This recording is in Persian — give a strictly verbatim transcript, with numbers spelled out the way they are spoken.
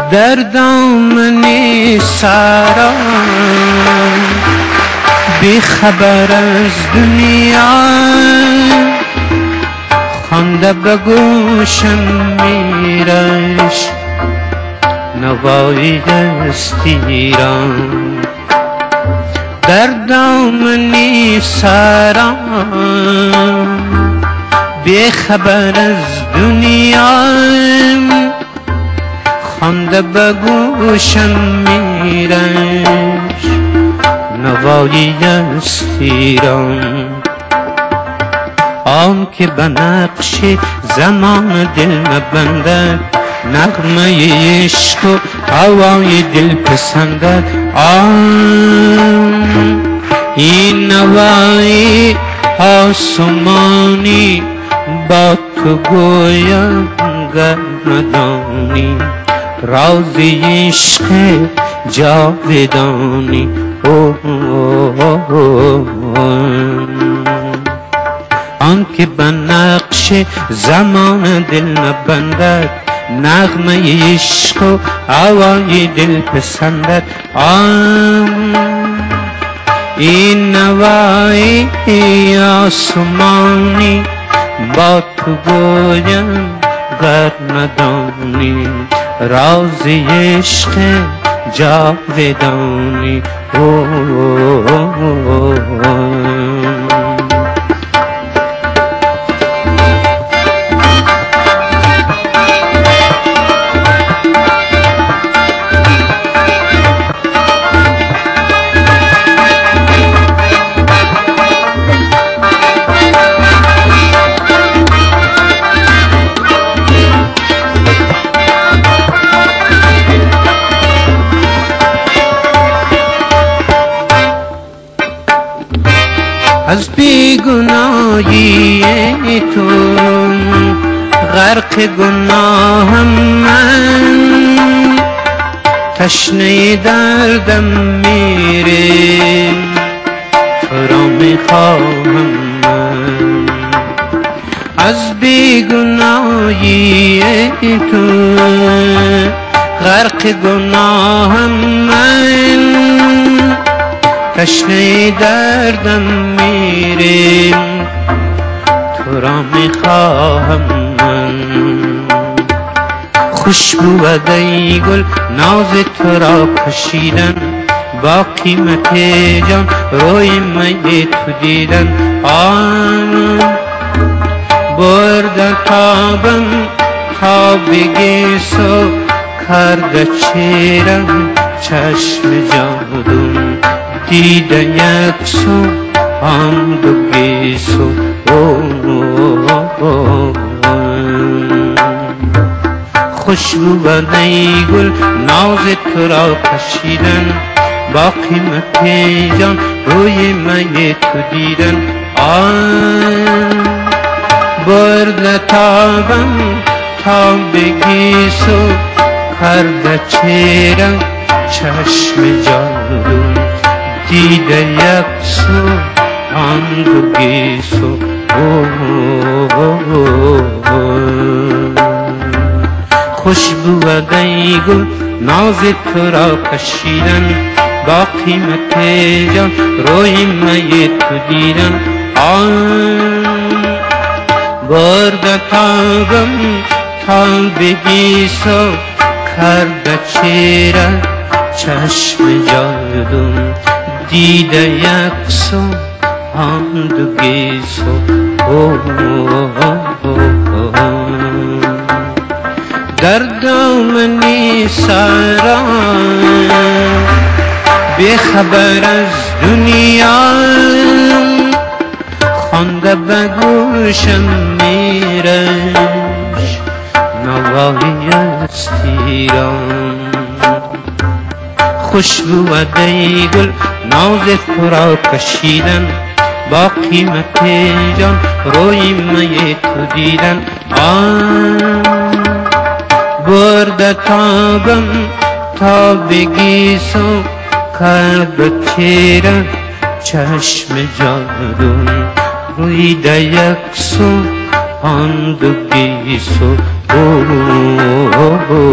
در دامن سرا بی خبر از دنیا خوانده به گوشم میرش نوای استیران در دامن سرا بی خبر از دنیا خوانده به گوشم میرش نوایی از ایران آن که به نقش زمان دل نبندد نغمه عشق و هوای دل پسندد آن این نوای آسمانی با تو گویم گر ندانی رازی عشق جاودانی آن که به نقش زمان دل نبندد نغمه عشق و هوای دل پسندد آن این نوای آسمانی با تو گویم گر ندانی رازی عشق جاودانی از بیگناهی تو غرق گناهم من تشنه دردم میره تو را میخواهم من از بیگناهی تو غرق گناهم من تشنه دردم میریم تو را میخواهم من خوشبو ای گل ناز تو را کشیدن با قیمت جان روی می تو دیدن آن برده تابم تا بگیسو کرده چیرم چشم جادون دیده یک سو آن دو گیسو خوشبو ای گل ناز تو را کشیدن با قیمت جان روی می تو دیدن آن برده تابم تا بگیسو کرده چیرم چشم جادون دیده یک سو آن دو گیسو خوشبو ای گل ناز تو را کشیدن با قیمت جان روی می تو دیدن آن برده تابم تا بگیسو کرده چیره چشم جادون دیده یک سو آن دو گیسو در دامن سرا بی خبر از دنیا خوانده به گوشم میرش نوای از ایران خوشبو ای گل ناز تو را کشیدن با قیمت جان روی می تو دیدن آن برده تابم تا بگیسو کرده چیره چشم جادون رویده یک سو آن دو گیسو